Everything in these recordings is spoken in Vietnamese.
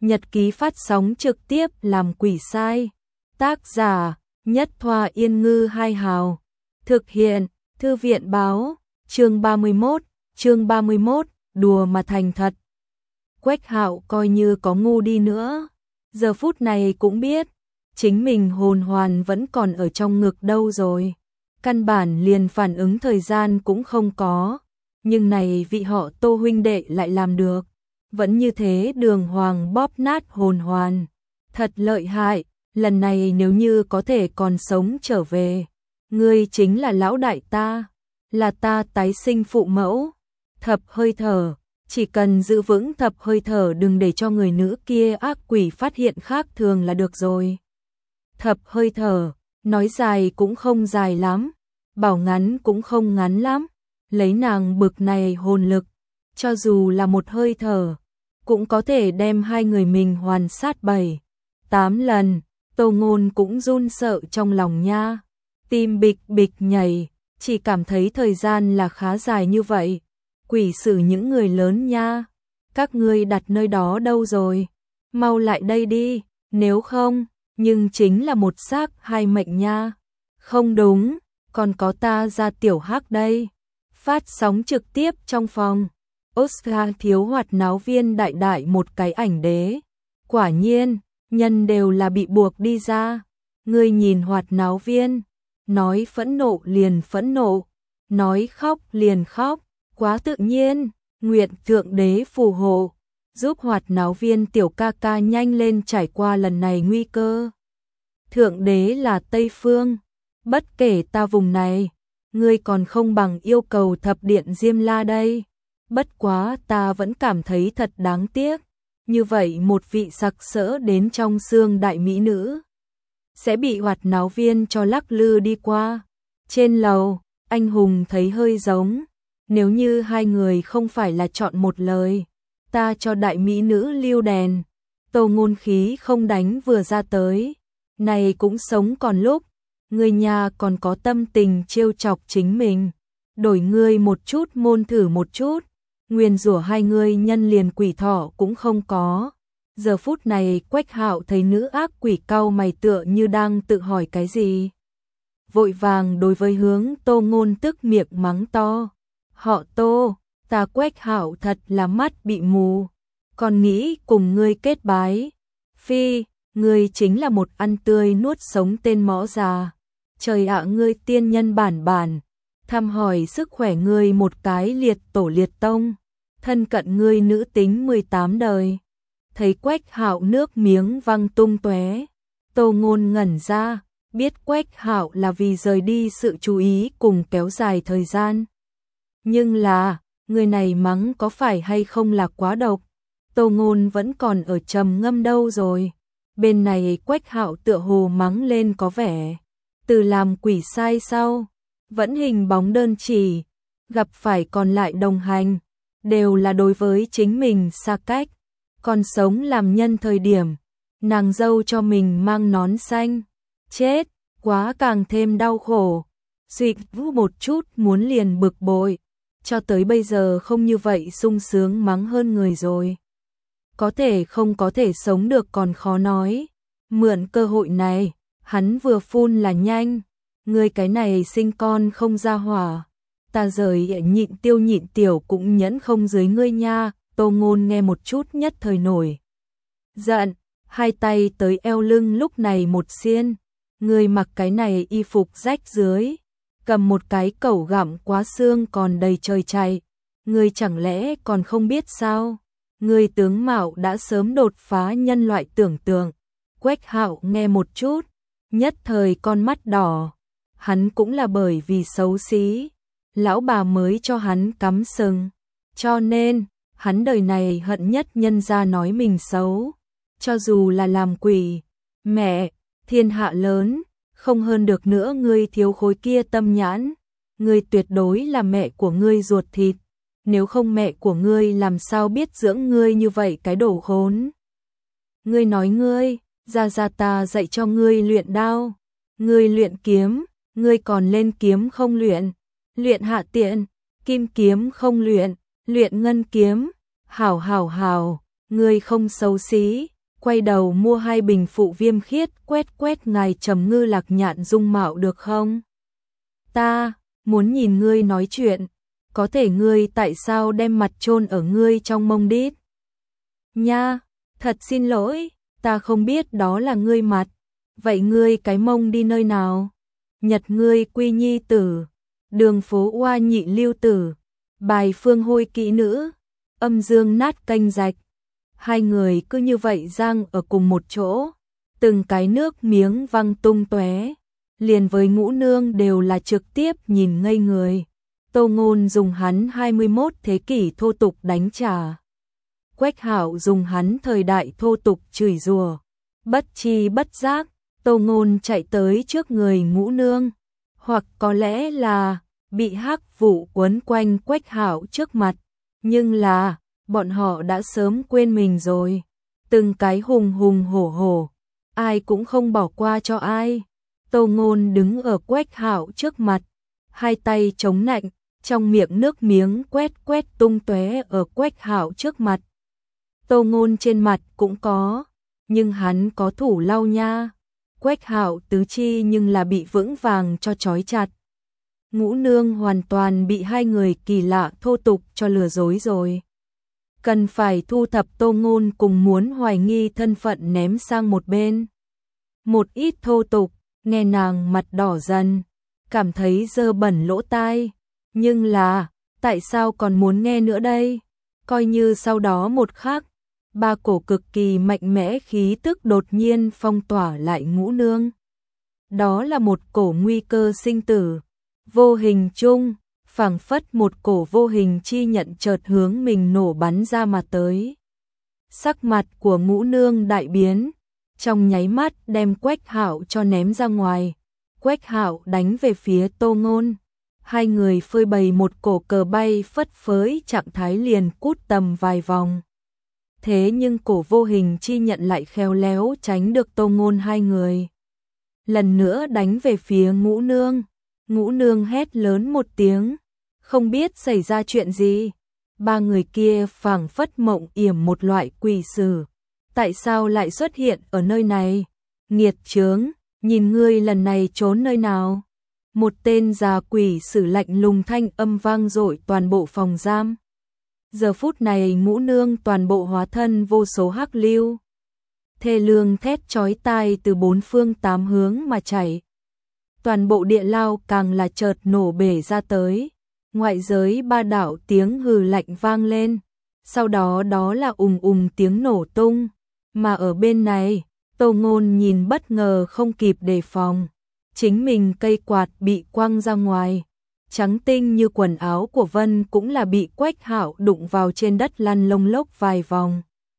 Nhật ký phát sóng trực tiếp làm quỷ sai. Tác giả: Nhất Thoa Yên Ngư Hai Hào. Thực hiện: Thư viện báo. Chương 31, đùa mà thành thật. Quách Hạo coi như có ngu đi nữa, giờ phút này cũng biết, chính mình hồn hoàn vẫn còn ở trong ngực đâu rồi. Căn bản liền phản ứng thời gian cũng không có, nhưng này vị họ Tô huynh đệ lại làm được. Vẫn như thế đường hoàng bóp nát hồn hoàn. Thật lợi hại, lần này nếu như có thể còn sống trở về, ngươi chính là lão đại ta, là ta tái sinh phụ mẫu. Thập hơi thở, chỉ cần giữ vững thập hơi thở, đừng để cho người nữ kia ác quỷ phát hiện khác thường là được rồi. Thập hơi thở, nói dài cũng không dài lắm, bảo ngắn cũng không ngắn lắm, lấy nàng bực này hồn lực, cho dù là một hơi thở, cũng có thể đem hai người mình hoàn sát 7-8 lần. Tô Ngôn cũng run sợ trong lòng nha, tim bịch bịch nhảy, chỉ cảm thấy thời gian là khá dài như vậy. Quỷ xử những người lớn nha, các ngươi đặt nơi đó đâu rồi, mau lại đây đi, nếu không, nhưng chính là một xác hai mệnh nha. Không đúng, còn có ta ra tiểu hắc đây. Phát sóng trực tiếp trong phòng, Oscar thiếu hoạt náo viên đại đại một cái ảnh đế. Quả nhiên, nhân đều là bị buộc đi ra. Ngươi nhìn hoạt náo viên, nói phẫn nộ liền phẫn nộ, nói khóc liền khóc, quá tự nhiên. Nguyện thượng đế phù hộ, giúp hoạt náo viên tiểu ca ca nhanh lên trải qua lần này nguy cơ. Thượng đế là Tây Phương, bất kể ta vùng này, ngươi còn không bằng yêu cầu thập điện Diêm La đây. Bất quá ta vẫn cảm thấy thật đáng tiếc, như vậy một vị sặc sỡ đến trong xương đại mỹ nữ sẽ bị hoạt náo viên cho lắc lư đi qua. Trên lầu, anh hùng thấy hơi giống, nếu như hai người không phải là chọn một lời, ta cho đại mỹ nữ lưu đèn. Tô Ngôn khí không đánh vừa ra tới, này cũng sống còn lúc, người nhà còn có tâm tình trêu chọc chính mình, đổi ngươi một chút môn thử một chút, nguyền rủa hai người nhân liền quỷ thọ cũng không có. Giờ phút này Quách Hạo thấy nữ ác quỷ cau mày tựa như đang tự hỏi cái gì, vội vàng đối với hướng Tô Ngôn tức miệng mắng to. Họ Tô, ta Quách Hạo thật là mắt bị mù, còn nghĩ cùng ngươi kết bái. Phi, ngươi chính là một ăn tươi nuốt sống tên mõ già. Trời ạ, ngươi tiên nhân bản, thăm hỏi sức khỏe ngươi một cái liệt tổ liệt tông, thân cận ngươi nữ tính 18 đời. Thấy Quách Hạo nước miếng văng tung tóe, Tô Ngôn ngẩn ra, biết Quách Hạo là vì rời đi sự chú ý cùng kéo dài thời gian. Nhưng là, người này mắng có phải hay không là quá độc. Tô Ngôn vẫn còn ở trầm ngâm đâu rồi. Bên này Quách Hạo tựa hồ mắng lên có vẻ từ làm quỷ sai sau, vẫn hình bóng đơn chỉ, gặp phải còn lại đồng hành, đều là đối với chính mình xa cách. Còn sống làm nhân thời điểm, nàng dâu cho mình mang nón xanh, chết, quá càng thêm đau khổ. Suýt vũ một chút muốn liền bực bội, cho tới bây giờ không như vậy sung sướng mắng hơn người rồi. Có thể không có thể sống được còn khó nói. Mượn cơ hội này, hắn vừa phun là nhanh. Ngươi cái này sinh con không ra hỏa, ta rời nhịn tiêu nhịn tiểu cũng nhẫn không dưới ngươi nha. Tô Ngôn nghe một chút nhất thời nổi giận, hai tay tới eo lưng lúc này một xiên. Ngươi mặc cái này y phục rách dưới, cầm một cái cẩu gặm quá xương còn đầy trời chạy, ngươi chẳng lẽ còn không biết sao? Ngươi tướng mạo đã sớm đột phá nhân loại tưởng tượng. Quách Hạo nghe một chút, nhất thời con mắt đỏ. Hắn cũng là bởi vì xấu xí, lão bà mới cho hắn cắm sừng, cho nên hắn đời này hận nhất nhân gia nói mình xấu. Cho dù là làm quỷ, mẹ, thiên hạ lớn, không hơn được nữa ngươi thiếu khối kia tâm nhãn. Ngươi tuyệt đối là mẹ của ngươi ruột thịt, nếu không mẹ của ngươi làm sao biết dưỡng ngươi như vậy cái đồ khốn. Ngươi nói ngươi, ra ta dạy cho ngươi luyện đao, ngươi luyện kiếm, ngươi còn lên kiếm không luyện, luyện hạ tiện, kim kiếm không luyện, luyện ngân kiếm, hảo, ngươi không xấu xí, quay đầu mua 2 bình phụ viêm khiết, quét quét ngài Trầm Ngư Lạc Nhạn dung mạo được không? Ta muốn nhìn ngươi nói chuyện, có thể ngươi tại sao đem mặt chôn ở ngươi trong mông đít? Nha, thật xin lỗi, ta không biết đó là ngươi mặt, vậy ngươi cái mông đi nơi nào? Nhật ngươi quy nhi tử, đường phố oa nhị lưu tử, bài phương hôi kỹ nữ, âm dương nát canh rạch. Hai người cứ như vậy giang ở cùng một chỗ, từng cái nước miếng văng tung tóe, liền với Ngũ Nương đều là trực tiếp nhìn ngây người. Tô Ngôn dùng hắn 21 thế kỷ thô tục đánh trả. Quách Hạo dùng hắn thời đại thô tục chửi rủa. Bất chi bất giác, Tô Ngôn chạy tới trước người Ngũ Nương, hoặc có lẽ là bị hắc vụ quấn quanh Quách Hạo trước mặt, nhưng là bọn họ đã sớm quên mình rồi. Từng cái hùng hùng hổ hổ, ai cũng không bỏ qua cho ai. Tô Ngôn đứng ở Quách Hạo trước mặt, hai tay chống nạnh, trong miệng nước miếng quét quét tung tóe ở Quách Hạo trước mặt. Tô Ngôn trên mặt cũng có, nhưng hắn có thủ lau nha. Quách Hạo tứ chi nhưng là bị vững vàng cho trói chặt. Ngũ Nương hoàn toàn bị hai người kỳ lạ thô tục cho lừa dối rồi. Cần phải thu thập Tô Ngôn cùng muốn hoài nghi thân phận ném sang một bên. Một ít thô tục, nghe nàng mặt đỏ dần, cảm thấy dơ bẩn lỗ tai. Nhưng là, tại sao còn muốn nghe nữa đây? Coi như sau đó một khắc, ba cổ cực kỳ mạnh mẽ khí tức đột nhiên phong tỏa lại Ngũ Nương. Đó là một cổ nguy cơ sinh tử, vô hình chung, phảng phất một cổ vô hình chi nhận chợt hướng mình nổ bắn ra mà tới. Sắc mặt của Ngũ Nương đại biến, trong nháy mắt đem Quách Hạo cho ném ra ngoài. Quách Hạo đánh về phía Tô Ngôn. Hai người phơi bày một cổ cờ bay phất phới trạng thái liền cút tầm vài vòng. Thế nhưng cổ vô hình chi nhận lại khéo léo tránh được Tô Ngôn hai người. Lần nữa đánh về phía Ngũ Nương. Ngũ Nương hét lớn một tiếng, không biết xảy ra chuyện gì. Ba người kia phảng phất mộng yểm một loại quỷ sử. Tại sao lại xuất hiện ở nơi này? Nghiệt chướng, nhìn ngươi lần này trốn nơi nào? Một tên già quỷ sử lạnh lùng thanh âm vang dội toàn bộ phòng giam. Giờ phút này Ngũ Nương toàn bộ hóa thân vô số hắc lưu. Thê lương thét chói tai từ bốn phương tám hướng mà chảy. Toàn bộ địa lao càng là chợt nổ bể ra tới. Ngoại giới ba đảo tiếng hừ lạnh vang lên. Sau đó đó là tiếng nổ tung. Mà ở bên này, Tô Ngôn nhìn bất ngờ không kịp đề phòng. Chính mình cây quạt bị quăng ra ngoài. Trắng tinh như quần áo của Vân cũng là bị Quách Hạo đụng vào trên đất lăn lông lốc vài vòng.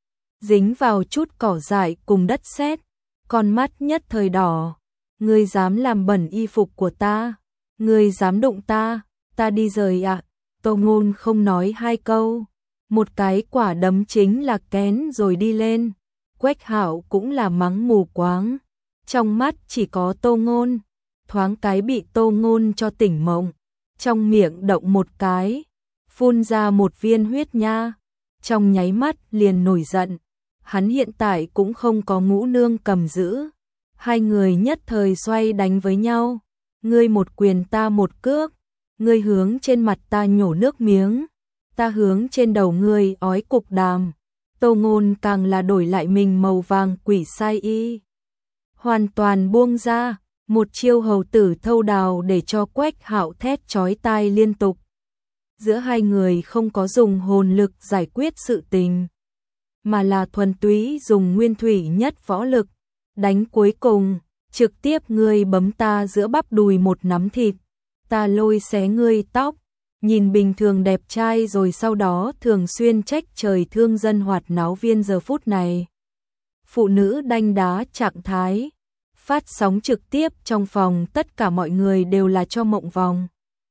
Dính vào chút cỏ dại cùng đất sét, con mắt nhất thời đỏ. Ngươi dám làm bẩn y phục của ta? Ngươi dám đụng ta? Ta đi rời ạ. Tô Ngôn không nói hai câu. Một cái quả đấm chính là kén rồi đi lên. Quách Hạo cũng là mắng mù quáng. Trong mắt chỉ có Tô Ngôn. Thoáng cái bị Tô Ngôn cho tỉnh mộng. Trong miệng động một cái, phun ra một viên huyết nha. Trong nháy mắt liền nổi giận. Hắn hiện tại cũng không có Ngũ Nương cầm giữ. Hai người nhất thời xoay đánh với nhau. Ngươi một quyền ta một cước. Ngươi hướng trên mặt ta nhổ nước miếng. Ta hướng trên đầu ngươi ói cục đàm. Tô Ngôn càng là đổi lại mình màu vàng quỷ sai y. Hoàn toàn buông ra. Một chiêu hầu tử thâu đào để cho Quách Hạo thét chói tai liên tục. Giữa hai người không có dùng hồn lực giải quyết sự tình, mà là thuần túy dùng nguyên thủy nhất võ lực. Đánh cuối cùng, trực tiếp ngươi bấm ta giữa bắp đùi một nắm thịt, ta lôi xé ngươi tóc. Nhìn bình thường đẹp trai rồi sau đó thường xuyên trách trời thương dân hoạt náo viên giờ phút này. Phụ nữ đanh đá trạng thái. Phát sóng trực tiếp trong phòng tất cả mọi người đều là cho mộng vòng.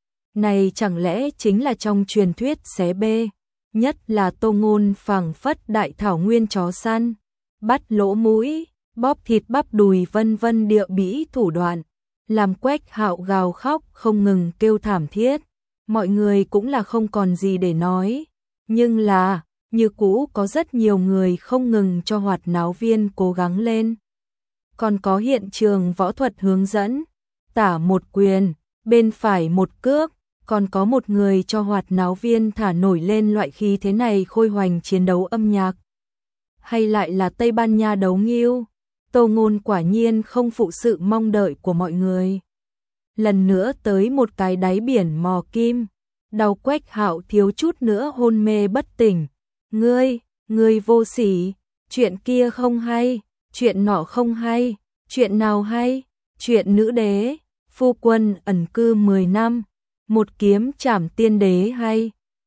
Này chẳng lẽ chính là trong truyền thuyết xé bê, nhất là Tô Ngôn phảng phất đại thảo nguyên chó săn, bắt lỗ mũi, bóp thịt bắp đùi vân vân địa bĩ thủ đoạn, làm Quách Hạo gào khóc không ngừng kêu thảm thiết. Mọi người cũng là không còn gì để nói, nhưng là như cũ có rất nhiều người không ngừng cho hoạt náo viên cố gắng lên. Còn có hiện trường võ thuật hướng dẫn, tả một quyền, bên phải một cước, còn có một người cho hoạt náo viên thả nổi lên loại khí thế này khôi hoành chiến đấu âm nhạc. Hay lại là Tây Ban Nha đấu nghêu, Tô Ngôn quả nhiên không phụ sự mong đợi của mọi người. Lần nữa tới một cái đáy biển mò kim, Đào Quách Hạo thiếu chút nữa hôn mê bất tỉnh. Ngươi vô sỉ, chuyện kia không hay, chuyện nọ không hay, chuyện nào hay, chuyện nữ đế, phu quân ẩn cư 10 năm, một kiếm trảm tiên đế hay.